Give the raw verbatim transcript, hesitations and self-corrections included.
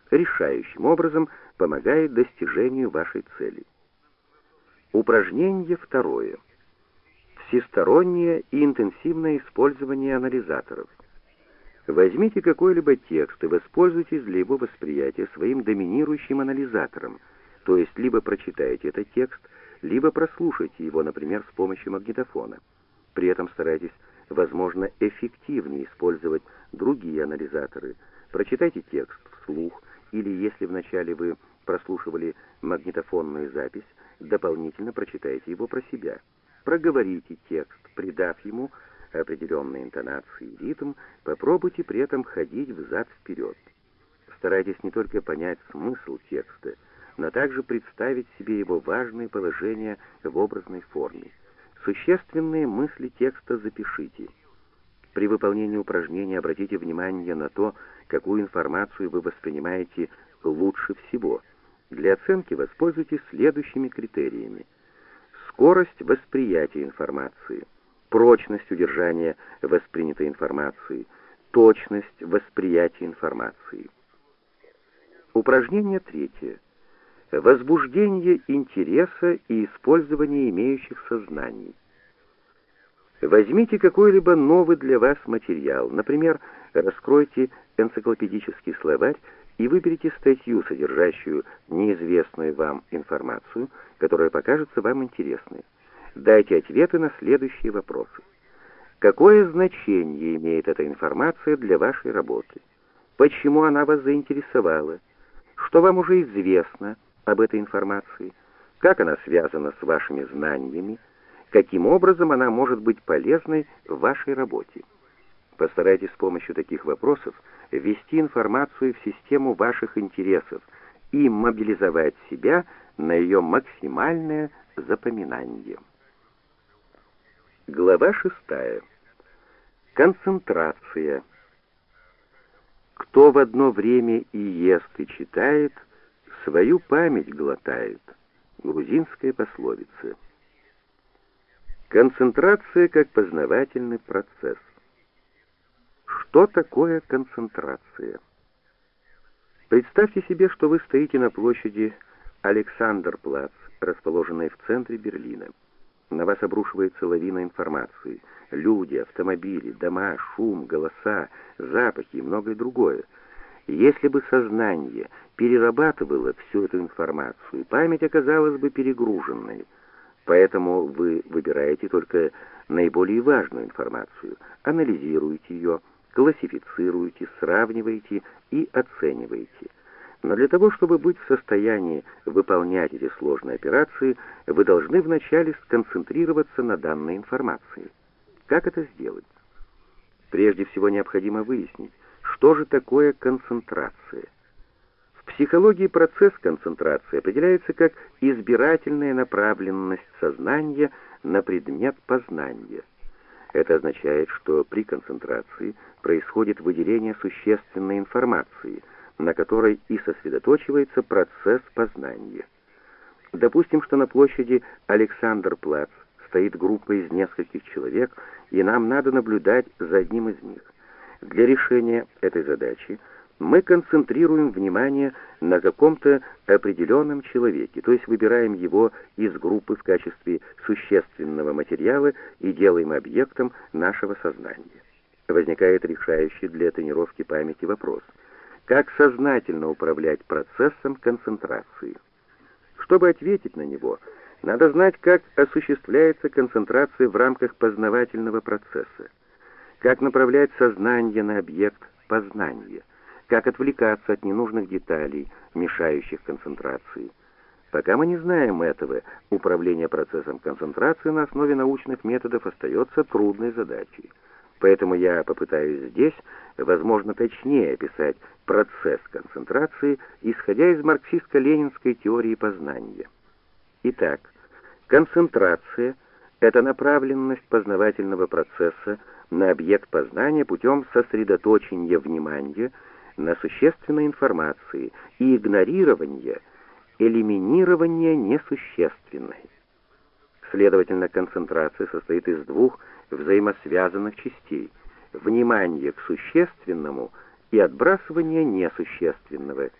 решающим образом помогает достижению вашей цели. Упражнение второе. Всестороннее и интенсивное использование анализаторов. Возьмите какой-либо текст и воспользуйтесь для его восприятия своим доминирующим анализатором, то есть либо прочитайте этот текст, либо прослушайте его, например, с помощью магнитофона. При этом старайтесь, возможно, эффективнее использовать другие анализаторы. Прочитайте текст вслух, или если вначале вы прослушивали магнитофонную запись, дополнительно прочитайте его про себя. Проговорите текст, придав ему определенные интонации и ритм, попробуйте при этом ходить взад-вперед. Старайтесь не только понять смысл текста, но также представить себе его важные положения в образной форме. Существенные мысли текста запишите. При выполнении упражнения обратите внимание на то, какую информацию вы воспринимаете лучше всего. Для оценки воспользуйтесь следующими критериями: скорость восприятия информации, прочность удержания воспринятой информации, точность восприятия информации. Упражнение третье. Возбуждение интереса и использование имеющихся знаний. Возьмите какой-либо новый для вас материал, например, раскройте энциклопедический словарь и выберите статью, содержащую неизвестную вам информацию, которая покажется вам интересной. Дайте ответы на следующие вопросы. Какое значение имеет эта информация для вашей работы? Почему она вас заинтересовала? Что вам уже известно об этой информации? Как она связана с вашими знаниями? Каким образом она может быть полезной в вашей работе? Постарайтесь с помощью таких вопросов ввести информацию в систему ваших интересов и мобилизовать себя на ее максимальное запоминание. Глава шестая. Концентрация. Кто в одно время и ест, и читает, свою память глотает. Грузинская пословица. Концентрация как познавательный процесс. Что такое концентрация? Представьте себе, что вы стоите на площади Александерплац, расположенной в центре Берлина. На вас обрушивается лавина информации. Люди, автомобили, дома, шум, голоса, запахи и многое другое. Если бы сознание перерабатывало всю эту информацию, память оказалась бы перегруженной. Поэтому вы выбираете только наиболее важную информацию, анализируете ее, классифицируете, сравниваете и оцениваете. Но для того, чтобы быть в состоянии выполнять эти сложные операции, вы должны вначале сконцентрироваться на данной информации. Как это сделать? Прежде всего необходимо выяснить, что же такое концентрация. В психологии процесс концентрации определяется как избирательная направленность сознания на предмет познания. Это означает, что при концентрации происходит выделение существенной информации, на которой и сосредоточивается процесс познания. Допустим, что на площади Александерплац стоит группа из нескольких человек, и нам надо наблюдать за одним из них. Для решения этой задачи мы концентрируем внимание на каком-то определенном человеке, то есть выбираем его из группы в качестве существенного материала и делаем объектом нашего сознания. Возникает решающий для тренировки памяти вопрос: как сознательно управлять процессом концентрации? Чтобы ответить на него, надо знать, как осуществляется концентрация в рамках познавательного процесса, как направлять сознание на объект познания, как отвлекаться от ненужных деталей, мешающих концентрации. Пока мы не знаем этого, управление процессом концентрации на основе научных методов остается трудной задачей. Поэтому я попытаюсь здесь, возможно, точнее описать процесс концентрации, исходя из марксистско-ленинской теории познания. Итак, концентрация — это направленность познавательного процесса на объект познания путем сосредоточения внимания на существенной информации и игнорирования, элиминирования несущественной. Следовательно, концентрация состоит из двух взаимосвязанных частей: внимание к существенному и отбрасывание несущественного,